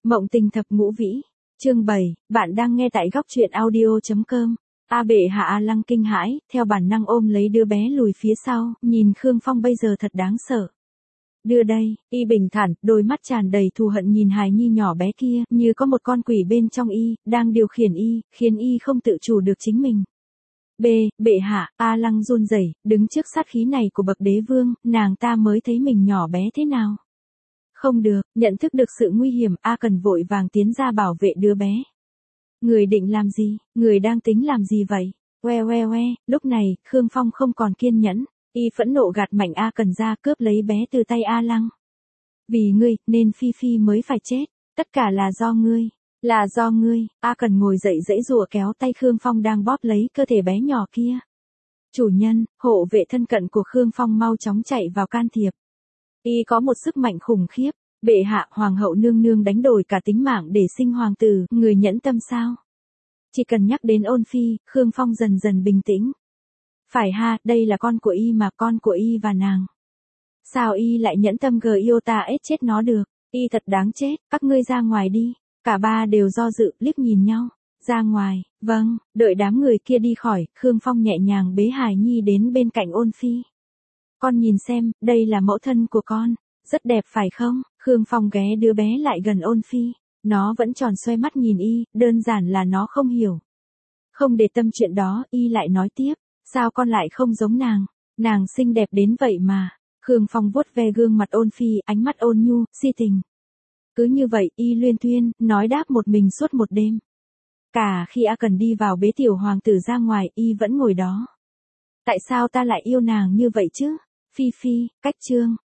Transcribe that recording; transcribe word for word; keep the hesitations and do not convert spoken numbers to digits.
Mộng tình thập ngũ vĩ. Chương bảy, bạn đang nghe tại góc truyện audio.com. A bệ hạ A Lăng kinh hãi, theo bản năng ôm lấy đứa bé lùi phía sau, nhìn Khương Phong bây giờ thật đáng sợ. Đưa đây, y bình thản, đôi mắt tràn đầy thù hận nhìn hài nhi nhỏ bé kia, như có một con quỷ bên trong y, đang điều khiển y, khiến y không tự chủ được chính mình. B, bệ hạ, A Lăng run rẩy, đứng trước sát khí này của bậc đế vương, nàng ta mới thấy mình nhỏ bé thế nào. Không được, nhận thức được sự nguy hiểm, A Cần vội vàng tiến ra bảo vệ đứa bé. Người định làm gì, người đang tính làm gì vậy? Oe oe oe, lúc này, Khương Phong không còn kiên nhẫn, y phẫn nộ gạt mạnh A Cần ra cướp lấy bé từ tay A Lăng. Vì ngươi, nên Phi Phi mới phải chết, tất cả là do ngươi, là do ngươi. A Cần ngồi dậy dãy giụa kéo tay Khương Phong đang bóp lấy cơ thể bé nhỏ kia. Chủ nhân, hộ vệ thân cận của Khương Phong mau chóng chạy vào can thiệp. Y có một sức mạnh khủng khiếp, bệ hạ hoàng hậu nương nương đánh đổi cả tính mạng để sinh hoàng tử, người nhẫn tâm sao? Chỉ cần nhắc đến Ôn Phi, Khương Phong dần dần bình tĩnh. Phải ha, đây là con của y mà, con của y và nàng. Sao y lại nhẫn tâm gờ yêu ta ết chết nó được, y thật đáng chết, các ngươi ra ngoài đi. Cả ba đều do dự, liếc nhìn nhau. Ra ngoài, vâng, đợi đám người kia đi khỏi, Khương Phong nhẹ nhàng bế hài nhi đến bên cạnh Ôn Phi. Con nhìn xem, đây là mẫu thân của con, rất đẹp phải không? Khương Phong ghé đứa bé lại gần Ôn Phi, nó vẫn tròn xoe mắt nhìn y, đơn giản là nó không hiểu. Không để tâm chuyện đó, y lại nói tiếp, sao con lại không giống nàng, nàng xinh đẹp đến vậy mà. Khương Phong vuốt ve gương mặt Ôn Phi, ánh mắt ôn nhu, si tình. Cứ như vậy, y luyên thuyên, nói đáp một mình suốt một đêm. Cả khi A Cần đi vào bế tiểu hoàng tử ra ngoài, y vẫn ngồi đó. Tại sao ta lại yêu nàng như vậy chứ? Phi Phi, cách chương.